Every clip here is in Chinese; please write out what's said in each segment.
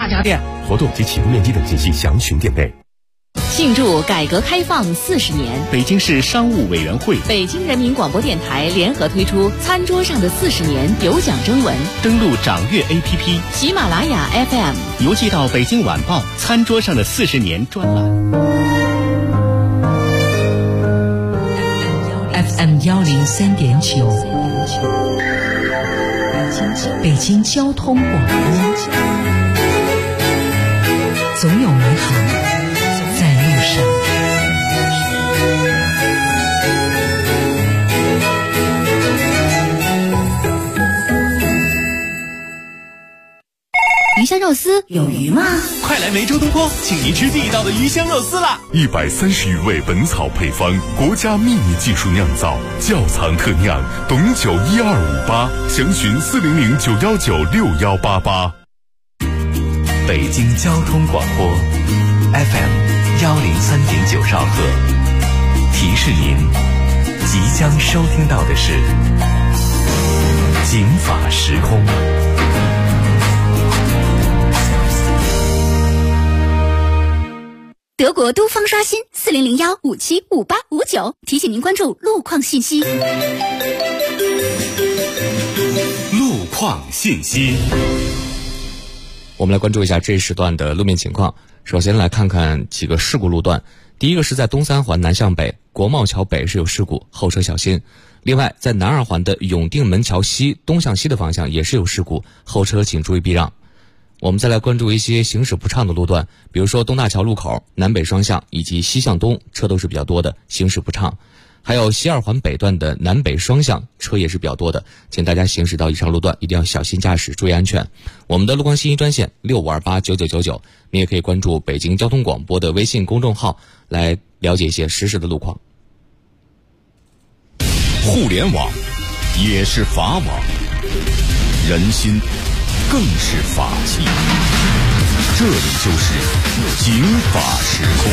家店。 活动及启动面积等信息详询店内。 庆祝改革开放40年， 北京市商务委员会、 北京人民广播电台联合推出《餐桌上的40年》有奖征文。 登录掌阅 APP、 喜马拉雅 FM， 邮寄到《北京晚报》《餐桌上的40年》专栏。 FM 103.9，北京交通广播，总有美好在路上。 鱼香肉丝有鱼吗？ 快来梅州东坡，请您吃地道的鱼香肉丝啦 ！130余味本草配方，国家秘密技术酿造，窖藏特酿，董酒1258，详询400-919-6188。 北京交通广播 FM 103.9兆赫，提示您，即将收听到的是警法时空。 德国都方刷新4001575859，提醒您关注路况信息。 路况信息， 我们来关注一下这一时段的路面情况。首先来看看几个事故路段。第一个是在东三环南向北，国贸桥北是有事故，后车小心。另外，在南二环的永定门桥西东向西的方向也是有事故，后车请注意避让。我们再来关注一些行驶不畅的路段，比如说东大桥路口南北双向以及西向东车都是比较多的，行驶不畅。还有西二环北段的南北双向车也是比较多的，请大家行驶到以上路段一定要小心驾驶，注意安全。我们的路况信息专线65289999，你也可以关注北京交通广播的微信公众号来了解一些实时的路况。 互联网也是法网，人心更是法器，这里就是警法时空。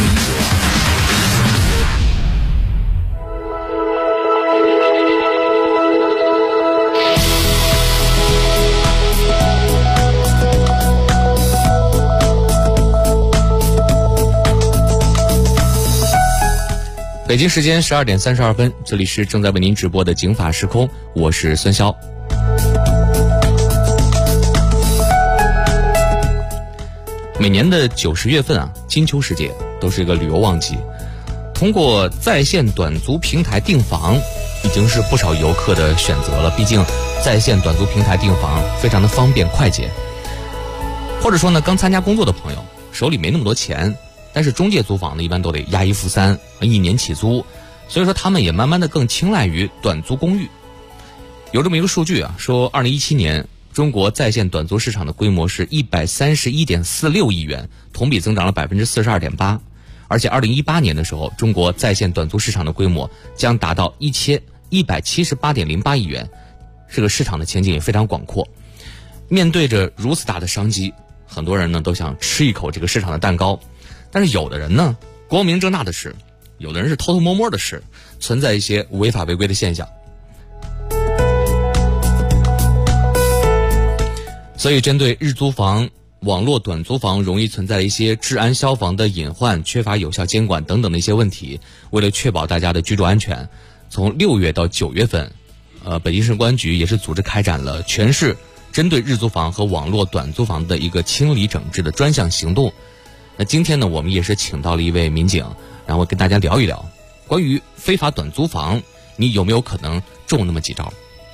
北京时间12点32分，这里是正在为您直播的警法时空，我是孙潇。每年的90月份金秋时节都是一个旅游旺季。通过在线短租平台订房，已经是不少游客的选择了。毕竟在线短租平台订房非常的方便快捷。或者说呢，刚参加工作的朋友手里没那么多钱，但是中介租房呢一般都得押1付3，1年起租，所以说他们也慢慢的更青睐于短租公寓。有这么一个数据说2017年中国在线短租市场的规模是131.46亿元，同比增长了42.8%。而且2018年的时候，中国在线短租市场的规模将达到178.08亿元，这个市场的前景也非常广阔。面对着如此大的商机，很多人呢都想吃一口这个市场的蛋糕，但是有的人呢光明正大的吃，有的人是偷偷摸摸的吃，存在一些违法违规的现象。所以针对日租房、网络短租房容易存在一些治安消防的隐患、缺乏有效监管等等的一些问题，为了确保大家的居住安全，从6月到9月份，北京市公安局也是组织开展了全市针对日租房和网络短租房的一个清理整治的专项行动。那今天呢，我们也是请到了一位民警，然后跟大家聊一聊关于非法短租房，你有没有可能中那么几招？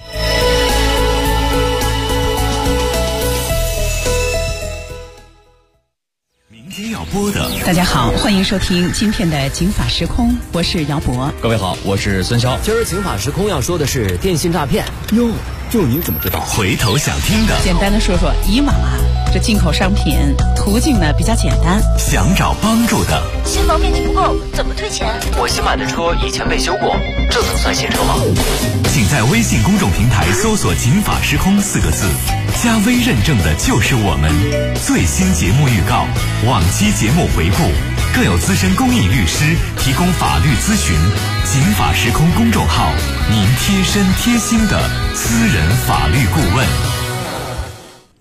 要播的， 大家好，欢迎收听今天的警法时空，我是姚博。 各位好，我是孙潇。 今儿警法时空要说的是电信诈骗。 哟，就你怎么知道？ 回头想听的， 简单的说说，以往这进口商品途径呢比较简单。 想找帮助的， 新房面积不够，怎么退钱？ 我新买的车以前被修过，这能算新车吗？ 请在微信公众平台搜索警法时空4个字，加微认证的就是我们。最新节目预告，往期节目回顾，更有资深公益律师提供法律咨询。警法时空公众号，您贴身贴心的私人法律顾问。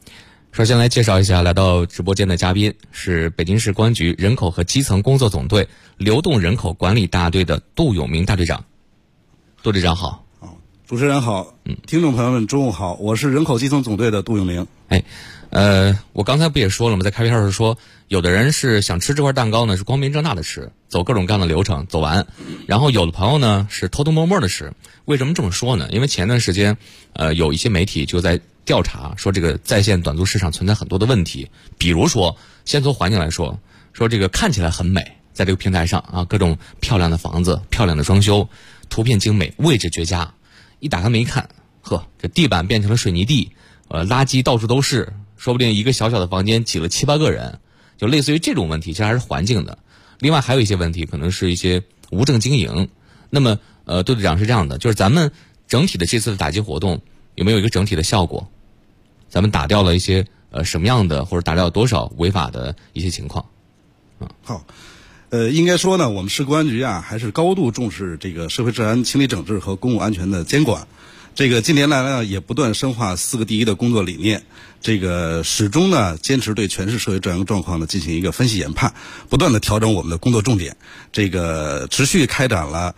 首先来介绍一下来到直播间的嘉宾，是北京市公安局人口和基层工作总队流动人口管理大队的杜永明大队长。杜队长好。 主持人好，听众朋友们中午好，我是人口基层总队的杜永明。 我刚才不也说了吗？在开篇时说，有的人是想吃这块蛋糕呢，是光明正大的吃，走各种各样的流程走完，然后有的朋友呢是偷偷摸摸的吃。为什么这么说呢？因为前段时间，有一些媒体就在调查说这个在线短租市场存在很多的问题，比如说，先从环境来说，说这个看起来很美，在这个平台上啊，各种漂亮的房子、漂亮的装修，图片精美，位置绝佳。一打开门一看，呵，这地板变成了水泥地，垃圾到处都是，说不定一个小小的房间挤了7、8个人，就类似于这种问题，其实还是环境的。另外还有一些问题，可能是一些无证经营。那么，杜队长是这样的，就是咱们整体的这次的打击活动有没有一个整体的效果？咱们打掉了一些什么样的，或者打掉了多少违法的一些情况？ 好。应该说呢，我们市公安局啊，还是高度重视这个社会治安清理整治和公共安全的监管。这个近年来呢，也不断深化4个第一的工作理念。这个始终呢，坚持对全市社会治安状况呢进行一个分析研判，不断的调整我们的工作重点。这个持续开展了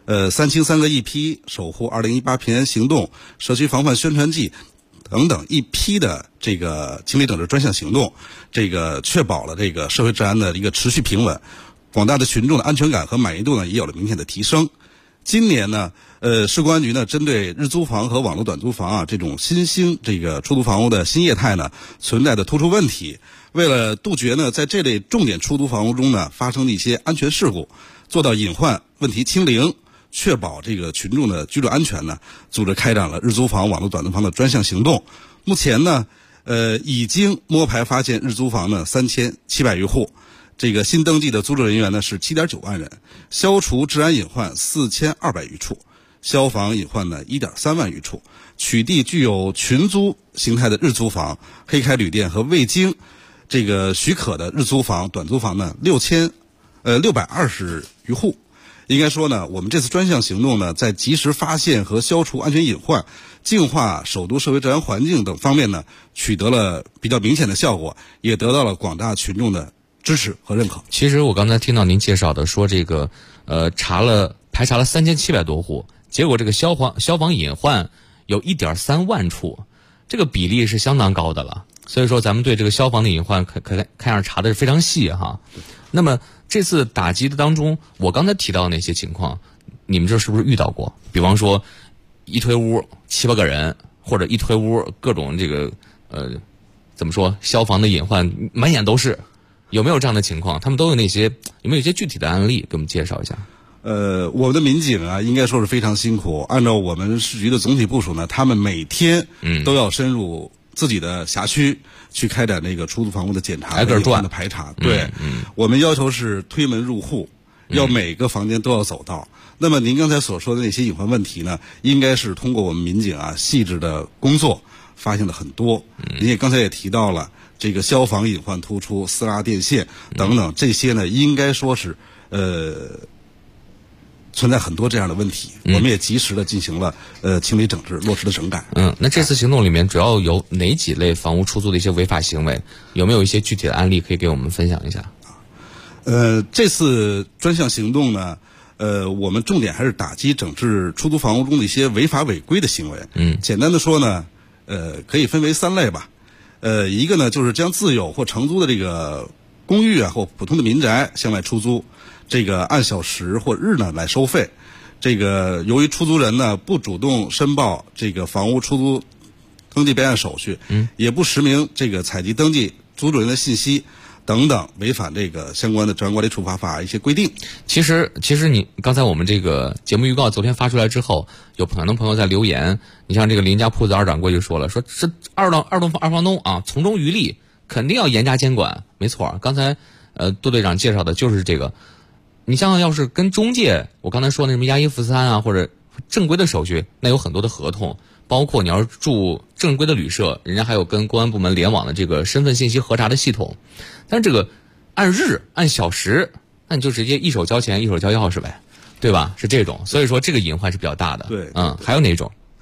3清3个一批、守护2018平安行动、社区防范宣传季等等一批的这个清理整治专项行动，这个确保了这个社会治安的一个持续平稳。广大的群众的安全感和满意度呢，也有了明显的提升。今年呢，市公安局呢，针对日租房和网络短租房啊这种新兴这个出租房屋的新业态呢存在的突出问题，为了杜绝呢在这类重点出租房屋中呢发生的一些安全事故，做到隐患问题清零，确保这个群众的居住安全呢，组织开展了日租房、网络短租房的专项行动。目前呢，已经摸排发现日租房呢3700余户。这个新登记的租住人员呢是7.9万人，消除治安隐患4200余处，消防隐患呢1.3万余处，取缔具有群租形态的日租房、黑开旅店和未经这个许可的日租房、短租房呢620余户。应该说呢，我们这次专项行动呢，在及时发现和消除安全隐患、净化首都社会治安环境等方面呢，取得了比较明显的效果，也得到了广大群众的支持和认可。 其实我刚才听到您介绍的说这个排查了3700多户，结果这个消防隐患有1.3万处，这个比例是相当高的了。所以说咱们对这个消防的隐患看样查的是非常细哈。那么这次打击的当中，我刚才提到那些情况，你们这是不是遇到过？比方说一推屋7、8个人，或者一推屋各种这个怎么说消防的隐患满眼都是。有没有这样的情况？他们都有哪些？有没有一些具体的案例给我们介绍一下？ 我们的民警啊，应该说是非常辛苦。按照我们市局的总体部署呢，他们每天都要深入自己的辖区去开展这个出租房屋的检查、 挨个转的排查。对，我们要求是推门入户，要每个房间都要走到。那么您刚才所说的那些隐患问题呢，应该是通过我们民警啊细致的工作发现了很多。您也刚才也提到了。这个消防隐患突出、撕拉电线等等，这些呢，应该说是存在很多这样的问题。我们也及时的进行了清理整治、落实的整改。 那这次行动里面主要有哪几类房屋出租的一些违法行为？有没有一些具体的案例可以给我们分享一下？ 这次专项行动呢，我们重点还是打击整治出租房屋中的一些违法违规的行为。简单的说呢，可以分为3类吧。一个呢，就是将自有或承租的这个公寓啊或普通的民宅向外出租，这个按小时或日呢来收费。这个由于出租人呢不主动申报这个房屋出租登记备案手续，也不实名这个采集登记租住人的信息等等，违反这个相关的治安管理处罚法一些规定。 其实你刚才我们这个节目预告昨天发出来之后，有很多朋友在留言，你像这个林家铺子二掌柜就说了，说这二房东啊从中渔利，肯定要严加监管。没错，刚才杜队长介绍的就是这个。你像要是跟中介，我刚才说那什么押一付三啊，或者正规的手续，那有很多的合同，包括你要是住正规的旅社，人家还有跟公安部门联网的这个身份信息核查的系统。但是这个按日按小时，那你就直接一手交钱一手交钥匙呗，对吧？是这种，所以说这个隐患是比较大的。 对， 还有哪种？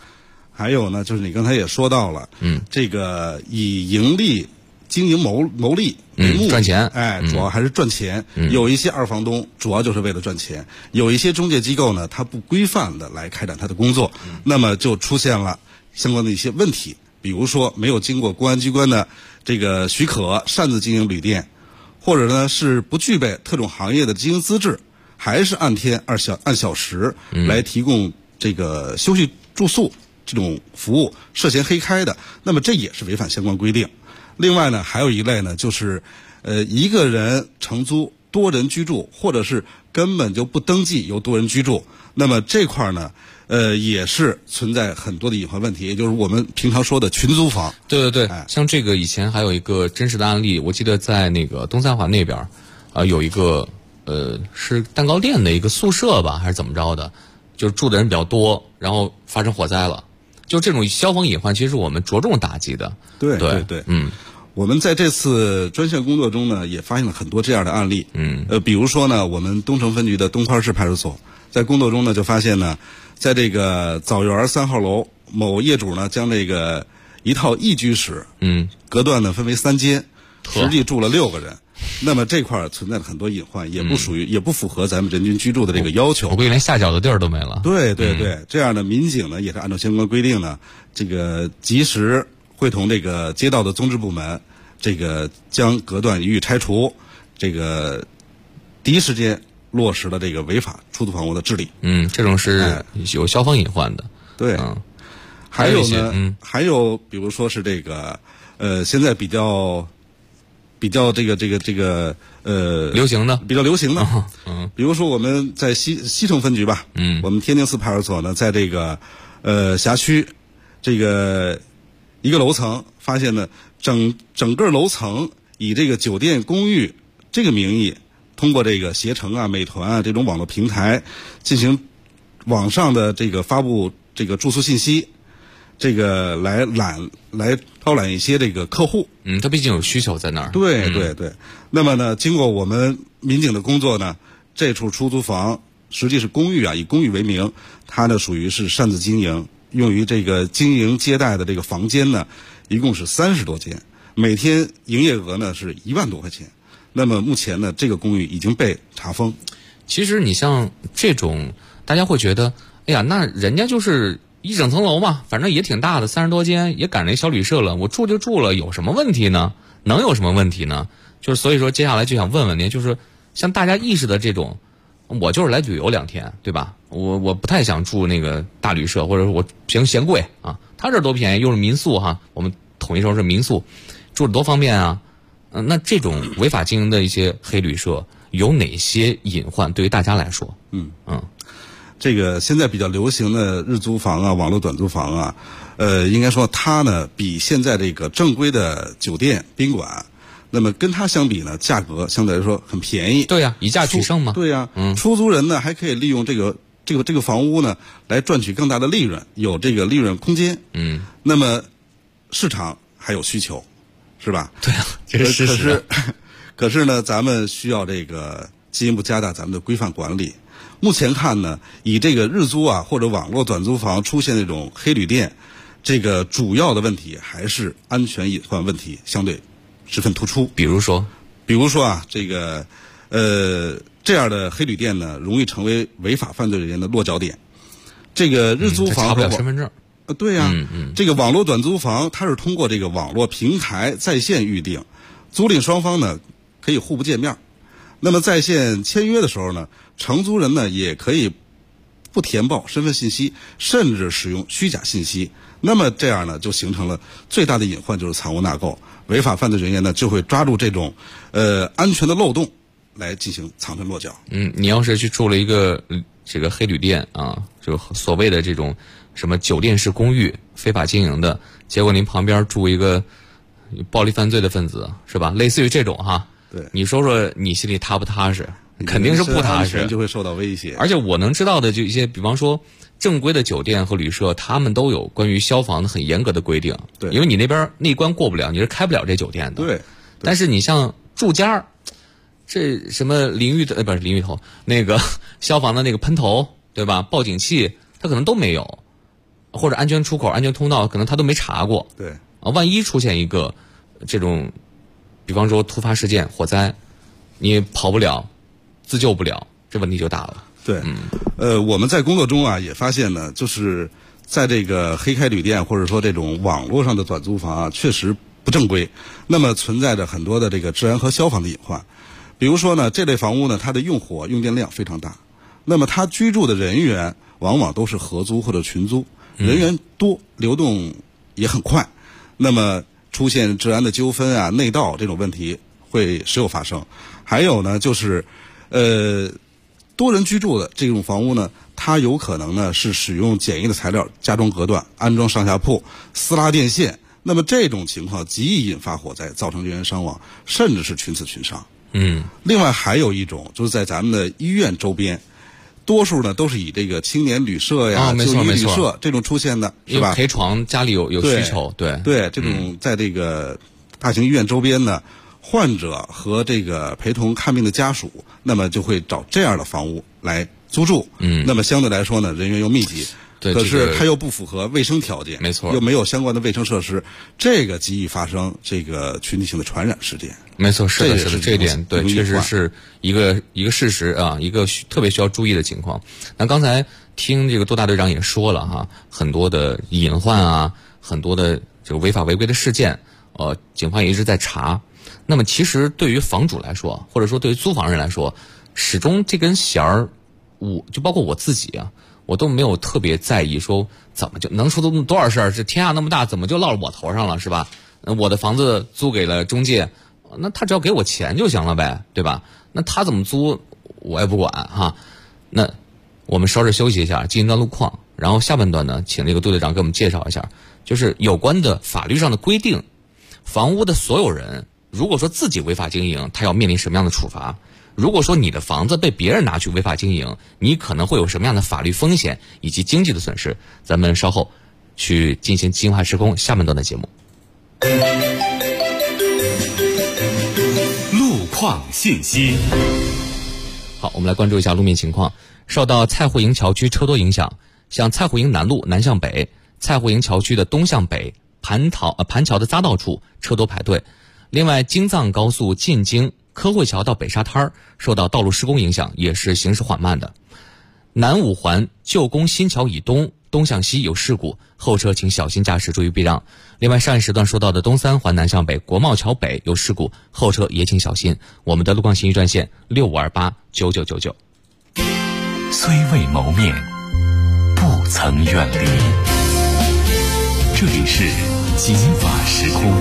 还有呢，就是你刚才也说到了，这个以盈利经营牟利为目的， 赚钱， 主要还是赚钱。有一些二房东主要就是为了赚钱，有一些中介机构呢，它不规范的来开展它的工作，那么就出现了相关的一些问题，比如说没有经过公安机关的这个许可擅自经营旅店，或者呢是不具备特种行业的经营资质，还是按天按小时来提供这个休息住宿这种服务，涉嫌黑开的，那么这也是违反相关规定。另外呢，还有一类呢，就是一个人承租多人居住，或者是根本就不登记由多人居住，那么这块呢也是存在很多的隐患问题，也就是我们平常说的群租房。 对，像这个以前还有一个真实的案例，我记得在那个东三环那边有一个是蛋糕店的一个宿舍吧，还是怎么着的，就是住的人比较多，然后发生火灾了。就这种消防隐患，其实我们着重打击的。 对，我们在这次专项工作中呢，也发现了很多这样的案例。比如说呢，我们东城分局的东川市派出所在工作中呢，就发现呢，在这个枣园3号楼，某业主呢将这个一套一居室，隔断呢分为3间，实际住了6个人。那么这块存在了很多隐患，也不符合咱们人均居住的这个要求。 我估计连下脚的地儿都没了。 对，这样的民警呢，也是按照相关规定呢，这个及时会同这个街道的综治部门，这个将隔断予以拆除，这个第一时间落实了这个违法出租房屋的治理。 这种是有消防隐患的。 对，还有呢，还有比如说是这个现在比较这个流行的， 比较流行的，比如说我们在西城分局吧，我们天宁寺派出所呢，在这个辖区这个一个楼层发现呢，整个楼层以这个酒店公寓这个名义，通过这个携程啊、美团啊这种网络平台进行网上的这个发布这个住宿信息，这个来招揽一些这个客户。 他毕竟有需求在那儿。 对。那么呢，经过我们民警的工作呢，这处出租房实际是公寓啊，以公寓为名，它呢属于是擅自经营，用于这个经营接待的这个房间呢，一共是30多间，每天营业额呢是1万多块钱。那么目前呢，这个公寓已经被查封。 其实你像这种，大家会觉得，哎呀，那人家就是一整层楼嘛，反正也挺大的，30多间，也赶上一小旅社了，我住就住了，有什么问题呢？能有什么问题呢？就是所以说，接下来就想问问您，就是像大家意识的这种，我就是来旅游2天，对吧？我不太想住那个大旅社，或者我嫌贵啊，他这多便宜，又是民宿哈，我们统一说是民宿，住着多方便啊。那这种违法经营的一些黑旅社有哪些隐患？对于大家来说， 这个现在比较流行的日租房啊、网络短租房啊，应该说它呢比现在这个正规的酒店宾馆，那么跟它相比呢，价格相对来说很便宜。 对呀，以价取胜嘛。 对呀，出租人呢还可以利用这个房屋呢来赚取更大的利润，有这个利润空间。那么市场还有需求，是吧？ 对啊，这是事实。 可是呢，咱们需要这个进一步加大咱们的规范管理。目前看呢，以这个日租啊或者网络短租房出现这种黑旅店，这个主要的问题还是安全隐患问题相对十分突出。 比如说啊，这个这样的黑旅店呢，容易成为违法犯罪人员的落脚点。这个日租房查不了身份证。 对呀，这个网络短租房它是通过这个网络平台在线预订，租赁双方呢可以互不见面。那么在线签约的时候呢，承租人呢也可以不填报身份信息，甚至使用虚假信息。那么这样呢，就形成了最大的隐患，就是藏污纳垢。违法犯罪人员呢就会抓住这种安全的漏洞来进行藏身落脚。 你要是去住了一个这个黑旅店啊，就所谓的这种什么酒店式公寓非法经营的，结果您旁边住一个暴力犯罪的分子，是吧？类似于这种哈。 对， 你说说你心里踏不踏实？肯定是不踏实， 就会受到威胁。 而且我能知道的就一些，比方说正规的酒店和旅社，他们都有关于消防的很严格的规定。 对， 因为你那边那关过不了，你是开不了这酒店的。 对。 但是你像住家，这什么淋浴不是淋浴头，那个消防的那个喷头，对吧？报警器，它可能都没有。 或者安全出口、安全通道，可能他都没查过。 对万一出现一个这种，比方说突发事件、火灾，你跑不了，自救不了，这问题就大了。 对，我们在工作中啊也发现呢，就是在这个黑开旅店或者说这种网络上的短租房啊，确实不正规，那么存在着很多的这个治安和消防的隐患。比如说呢，这类房屋呢，它的用火用电量非常大，那么它居住的人员往往都是合租或者群租，人员多，流动也很快，那么出现治安的纠纷啊、内盗这种问题会时有发生。还有呢，就是多人居住的这种房屋呢，它有可能呢是使用简易的材料加装隔断、安装上下铺、撕拉电线，那么这种情况极易引发火灾，造成人员伤亡，甚至是群死群伤。另外还有一种就是在咱们的医院周边，多数呢都是以这个青年旅社呀、就医旅社这种出现的，是吧？ 陪床家里有需求，对， 这种在这个大型医院周边呢，患者和这个陪同看病的家属，那么就会找这样的房屋来租住。那么相对来说呢，人员又密集。 对， 可是它又不符合卫生条件， 没错， 又没有相关的卫生设施，这个极易发生这个群体性的传染事件。 没错，是的，这一点对，确实是一个事实啊，一个特别需要注意的情况。那刚才听这个杜大队长也说了哈，很多的隐患啊，很多的这个违法违规的事件，警方也一直在查。那么其实对于房主来说，或者说对于租房人来说，始终这根弦儿，就包括我自己啊。我都没有特别在意说怎么就能出多少事儿，这天下那么大，怎么就落了我头上了，是吧？我的房子租给了中介，那他只要给我钱就行了呗，对吧？那他怎么租我也不管哈。那我们稍事休息一下，进一段路况，然后下半段呢，请这个杜队长给我们介绍一下，就是有关的法律上的规定，房屋的所有人如果说自己违法经营，他要面临什么样的处罚？如果说你的房子被别人拿去违法经营，你可能会有什么样的法律风险以及经济的损失？咱们稍后去进行金话时空下半段的节目。 路况信息。 好，我们来关注一下路面情况。受到蔡户营桥区车多影响，像蔡户营南路南向北、蔡户营桥区的东向北盘桥的匝道处车多排队。另外，京藏高速进京科汇桥到北沙滩受到道路施工影响，也是行驶缓慢的。南五环旧宫新桥以东东向西有事故，后车请小心驾驶，注意避让。另外，上一时段说到的东三环南向北国贸桥北有事故，后车也请小心。我们的路况信息专线65289999。 虽未谋面，不曾远离。这里是金法时空。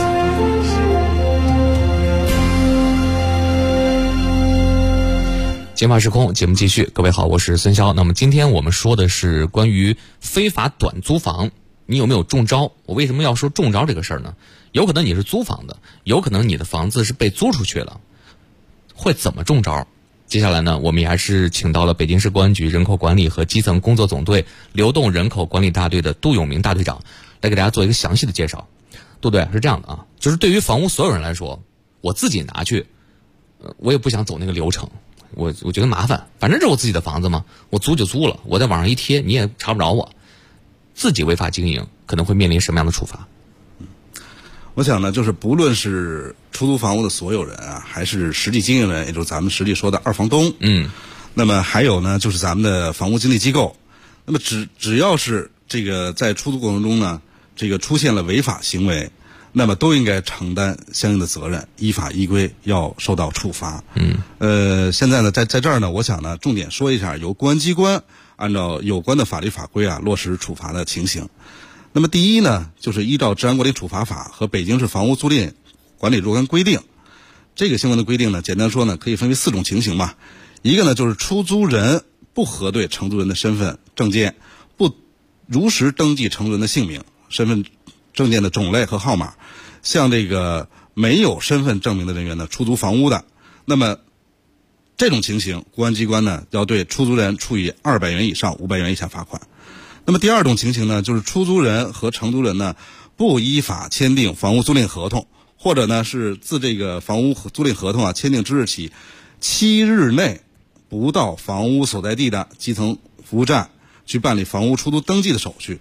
金法时空节目继续，各位好，我是孙潇。那么今天我们说的是关于非法短租房，你有没有中招？我为什么要说中招这个事儿呢？有可能你是租房的，有可能你的房子是被租出去了，会怎么中招？接下来呢，我们也还是请到了北京市公安局人口管理和基层工作总队流动人口管理大队的杜永明大队长来给大家做一个详细的介绍。杜队是这样的啊，就是对于房屋所有人来说，我自己拿去，我也不想走那个流程。我觉得麻烦，反正这是我自己的房子嘛，我租就租了，我在网上一贴你也查不着我。自己违法经营可能会面临什么样的处罚？ 我想呢，就是不论是出租房屋的所有人啊，还是实际经营人，也就是咱们实际说的二房东，那么还有呢，就是咱们的房屋经纪机构，那么只要是这个在出租过程中呢，这个出现了违法行为，那么都应该承担相应的责任，依法依规要受到处罚。现在呢，在这儿呢，我想呢，重点说一下由公安机关按照有关的法律法规啊落实处罚的情形。那么第一呢，就是依照《治安管理处罚法》和北京市房屋租赁管理若干规定，这个相关的规定呢，简单说呢，可以分为4种情形吧。一个呢，就是出租人不核对承租人的身份证件，不如实登记承租人的姓名、身份证件的种类和号码，向这个没有身份证明的人员呢出租房屋的，那么这种情形，公安机关呢要对出租人处以200元以上500元以下罚款。那么第二种情形呢，就是出租人和承租人呢不依法签订房屋租赁合同，或者呢是自这个房屋租赁合同啊签订之日起7日内不到房屋所在地的基层服务站去办理房屋出租登记的手续，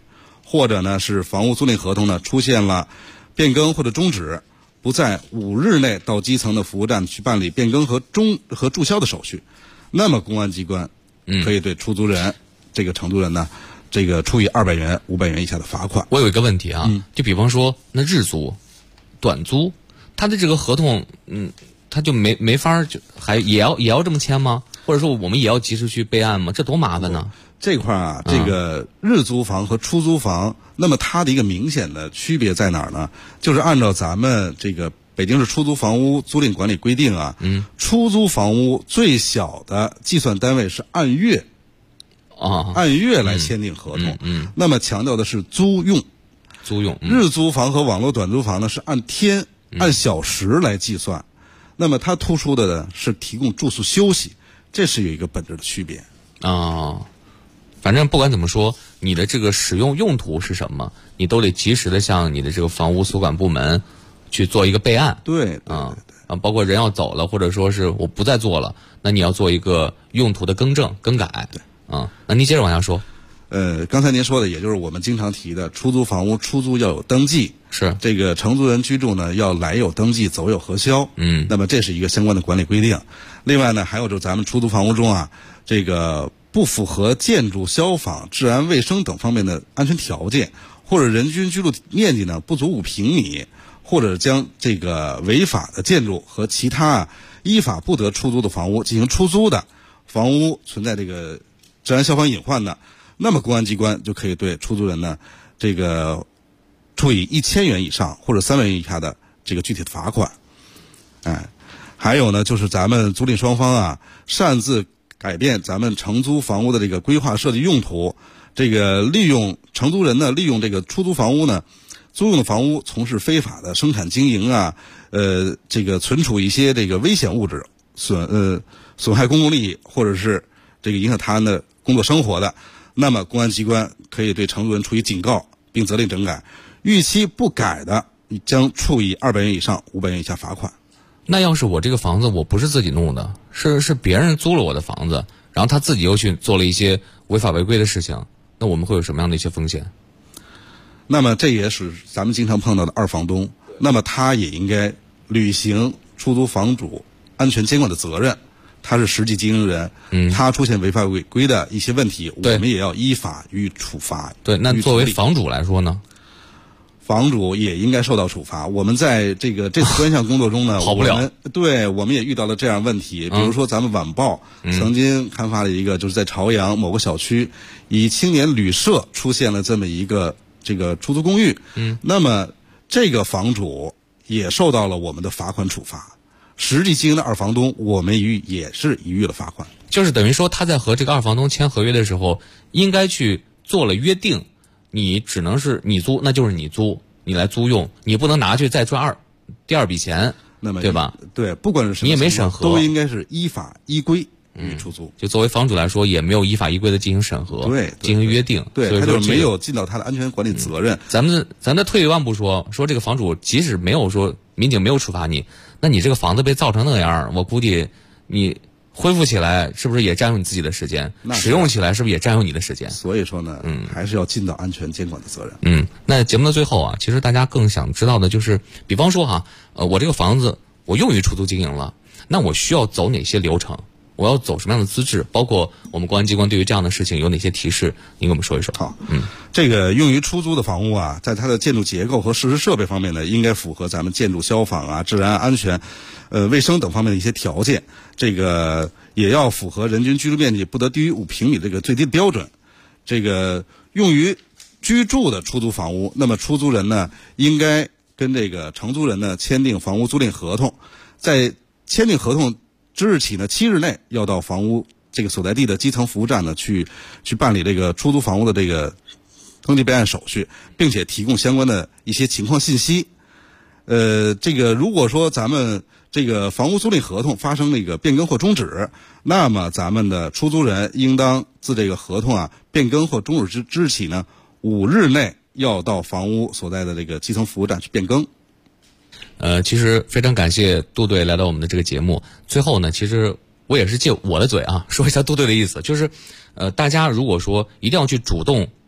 或者呢是房屋租赁合同呢出现了变更或者终止，不在5日内到基层的服务站去办理变更和注销的手续，那么公安机关可以对出租人、这个承租人呢，这个处以200元、500元以下的罚款。 我有一个问题啊，就比方说那日租、短租，他的这个合同，他就没法就也要这么签吗？或者说我们也要及时去备案吗？这多麻烦呢！ 这块啊，这个日租房和出租房，那么它的一个明显的区别在哪儿呢？就是按照咱们这个北京市出租房屋租赁管理规定啊，出租房屋最小的计算单位是按月，按月来签订合同。那么强调的是租用。日租房和网络短租房呢是按天、按小时来计算。那么它突出的呢是提供住宿休息，这是有一个本质的区别啊。反正不管怎么说，你的这个使用用途是什么，你都得及时的向你的这个房屋所管部门去做一个备案。 对， 包括人要走了，或者说是我不再做了，那你要做一个用途的更改。对，那您接着往下说。 刚才您说的，也就是我们经常提的，出租房屋出租要有登记， 是这个承租人居住呢要来有登记，走有核销。那么这是一个相关的管理规定。另外呢，还有就是咱们出租房屋中啊，这个不符合建筑、消防、治安、卫生等方面的安全条件，或者人均居住面积呢不足5平米，或者将这个违法的建筑和其他依法不得出租的房屋进行出租的，房屋存在这个治安消防隐患的，那么公安机关就可以对出租人呢这个处以1000元以上或者300元以下的这个具体的罚款。还有呢，就是咱们租赁双方啊擅自改变咱们承租房屋的这个规划设计用途，这个承租人呢利用这个出租房屋呢租用的房屋从事非法的生产经营啊，这个存储一些这个危险物质，损害公共利益，或者是这个影响他人的工作生活的，那么公安机关可以对承租人处以警告并责令整改，逾期不改的将处以200元以上500元以下罚款。 那要是我这个房子我不是自己弄的，是别人租了我的房子，然后他自己又去做了一些违法违规的事情，那我们会有什么样的一些风险？ 那么这也是咱们经常碰到的二房东，那么他也应该履行出租房主安全监管的责任，他是实际经营人，他出现违法违规的一些问题，我们也要依法予以处罚。 对，那作为房主来说呢？ 房主也应该受到处罚。我们在这次专项工作中呢， 跑不了。 我们也遇到了这样问题。比如说，咱们晚报曾经刊发了一个，就是在朝阳某个小区，以青年旅社出现了这么一个这个出租公寓。那么这个房主也受到了我们的罚款处罚。实际经营的二房东，我们也是予以了罚款。 就是等于说，他在和这个二房东签合约的时候，应该去做了约定。你只能是你租，那就是你租，你来租用，你不能拿去再赚第二笔钱， 那么对吧？ 对，不管是什么， 你也没审核， 都应该是依法依规予以出租。 就作为房主来说，也没有依法依规的进行审核， 对， 进行约定， 对， 所以说他就没有尽到他的安全管理责任。 咱再退一万步说这个房主即使没有说民警没有处罚你，那你这个房子被造成那样，我估计你恢复起来是不是也占用你自己的时间？使用起来是不是也占用你的时间？ 所以说呢，还是要尽到安全监管的责任。 那节目的最后啊，其实大家更想知道的就是，比方说我这个房子我用于出租经营了，那我需要走哪些流程？我要走什么样的资质？包括我们公安机关对于这样的事情有哪些提示？您给我们说一说。 好，这个用于出租的房屋啊，在它的建筑结构和设施设备方面呢，应该符合咱们建筑消防啊、治安安全、卫生等方面的一些条件。这个也要符合人均居住面积不得低于5平米这个最低标准。这个用于居住的出租房屋，那么出租人呢，应该跟这个承租人呢签订房屋租赁合同，在签订合同之日起呢7日内要到房屋这个所在地的基层服务站呢去办理这个出租房屋的这个登记备案手续，并且提供相关的一些情况信息。这个如果说咱们这个房屋租赁合同发生那个变更或终止，那么咱们的出租人应当自这个合同变更或终止之日起呢5日内要到房屋所在的这个基层服务站去变更。 其实非常感谢杜队来到我们的这个节目。最后呢，其实我也是借我的嘴说一下杜队的意思，就是大家如果说一定要去主动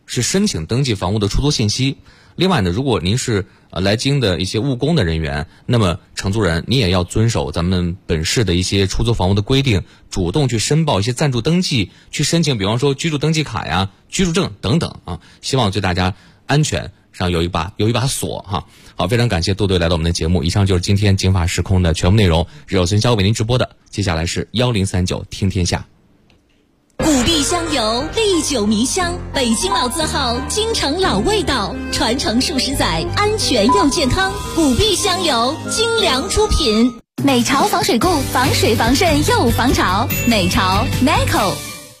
是申请登记房屋的出租信息。另外呢，如果您是来京的一些务工的人员，那么承租人你也要遵守咱们本市的一些出租房屋的规定，主动去申报一些暂住登记，去申请比方说居住登记卡呀、居住证等等啊，希望对大家安全上有一把锁哈。好，非常感谢杜队来到我们的节目。以上就是今天警法时空的全部内容，日有孙潇为您直播的。接下来是1039听天下。 古壁香油，历久弥香，北京老字号，京城老味道，传承数十载，安全又健康。古壁香油，精良出品。 美潮防水固，防水防渗又防潮。美潮 Meco。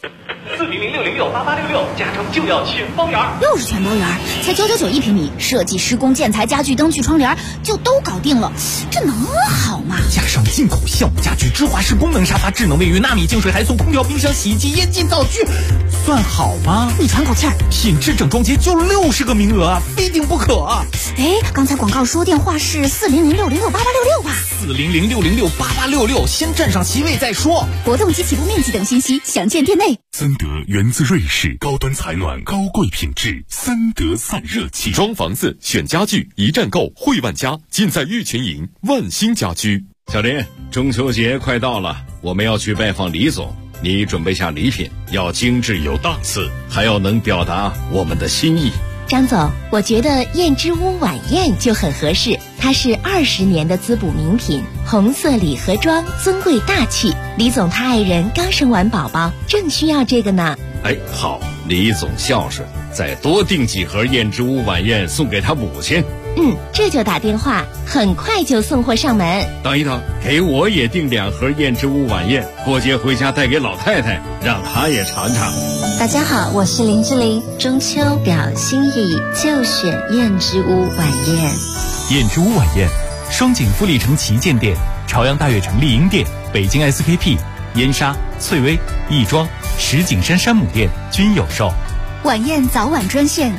400-606-8866，家装就要全包圆。 又是全包圆，才999一平米，设计、施工、建材、家具、灯具、窗帘就都搞定了，这能好吗？ 加上进口橡木家具、芝华士功能沙发、智能卫浴、纳米净水，还送空调、冰箱、洗衣机、烟机、灶具，算好吗？ 你喘口气儿， 品质整装节就60个名额啊，非订不可。 哎，刚才广告说电话是400-606-8866吧 ？400-606-8866，先占上席位再说。 活动及起步面积等信息详见店内。 森德源自瑞士，高端采暖，高贵品质，森德散热器。装房子选家具，一站购汇万家，尽在玉泉营万兴家居。 小林，中秋节快到了，我们要去拜访李总，你准备下礼品，要精致有档次，还要能表达我们的心意。 张总，我觉得燕之屋晚宴就很合适，它是20年的滋补名品，红色礼盒装，尊贵大气。李总他爱人刚生完宝宝，正需要这个呢。 哎，好，李总孝顺，再多订几盒燕之屋晚宴送给他母亲。 这就打电话，很快就送货上门。 等一等，给我也订2盒燕之屋晚宴，过节回家带给老太太，让她也尝尝。 大家好，我是林志玲，中秋表心意就选燕之屋晚宴。 燕之屋晚宴，双井富力城旗舰店、朝阳大悦城丽婴店、北京 SKP、燕莎、翠微、亦庄、石景山山姆店均有售。 晚宴早晚专线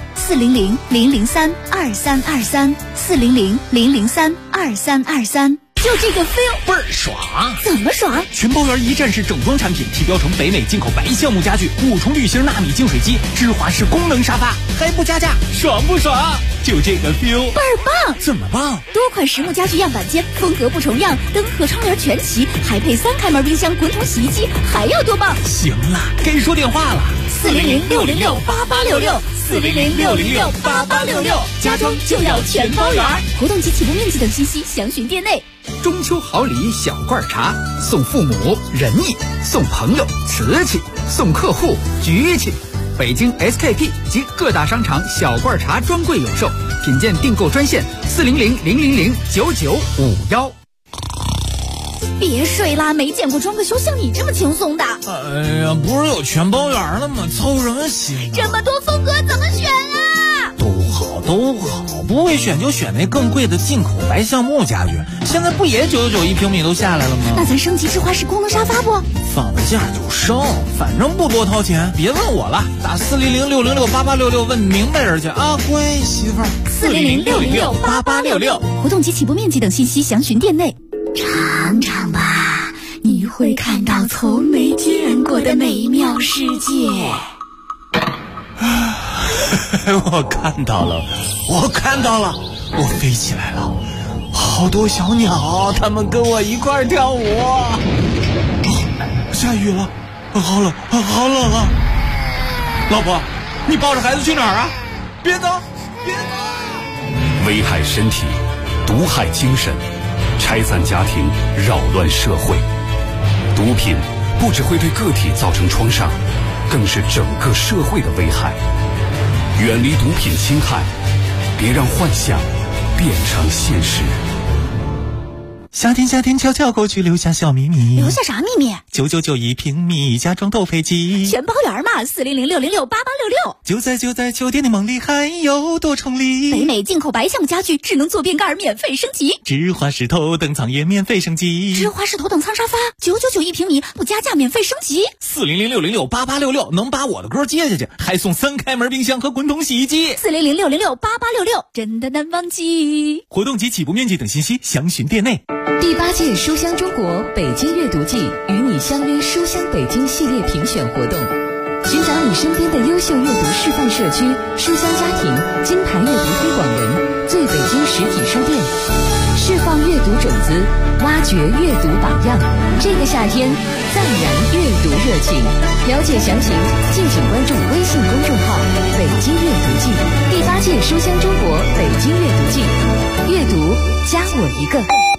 400-003-2323，400-003-2323。就这个 feel 倍儿爽！ 怎么爽？ 全包圆一站式整装产品，提标成北美进口白橡木家具，5重滤芯纳米净水机，芝华士功能沙发，还不加价，爽不爽？就这个 feel 倍儿棒！ 怎么棒？ 多款实木家具样板间，风格不重样，灯和窗帘全齐，还配3开门冰箱、滚筒洗衣机，还要多棒？ 行了，该说电话了。 400-606-8866，400-606-8866，家装就要全包圆。活动及起步面积等信息详询店内。 中秋好礼小罐茶，送父母仁义，送朋友瓷器，送客户局气。北京 SKP 及各大商场小罐茶专柜有售，品鉴订购专线400-000-9951。 别睡啦，没见过装个修像你这么轻松的。 哎呀，不是有全包圆了吗？操什么心？ 这么多风格怎么选啊？ 都好，不会选就选那更贵的进口白橡木家具，现在不也999一平米都下来了吗？ 那咱升级芝华士功能沙发不？ 放假就升，反正不多掏钱，别问我了，打400-606-8866问明白人去啊，乖媳妇儿。 400-606-8866，活动及起步面积等信息详询店内。尝尝吧，你会看到从没见过的美妙世界。 我看到了，我飞起来了，好多小鸟，它们跟我一块儿跳舞。下雨了，好冷啊！老婆，你抱着孩子去哪儿啊？别走！ 危害身体，毒害精神，拆散家庭，扰乱社会。毒品不只会对个体造成创伤，更是整个社会的危害。远离毒品侵害，别让幻想变成现实。 夏天悄悄过去，留下小秘密。 留下啥秘密 ？999一平米，家装都配齐， 全包圆嘛！400-606-8866， 就在酒店的梦里，还有多重礼。 北美进口白橡木家具，智能坐便盖免费升级， 芝华士头等舱也免费升级， 芝华士头等舱沙发999一平米，不加价免费升级。 400-606-8866，能把我的歌接下去，还送3开门冰箱和滚筒洗衣机。 400-606-8866，真的难忘记。 活动及起步面积等信息详询店内。 第8届书香中国北京阅读季与你相约书香北京系列评选活动寻找你身边的优秀阅读示范社区，书香家庭金牌阅读推广人，最北京实体书店，释放阅读种子，挖掘阅读榜样。这个夏天暂燃阅读热情，了解详情敬请关注微信公众号北京阅读季。第8届书香中国北京阅读季，阅读加我一个。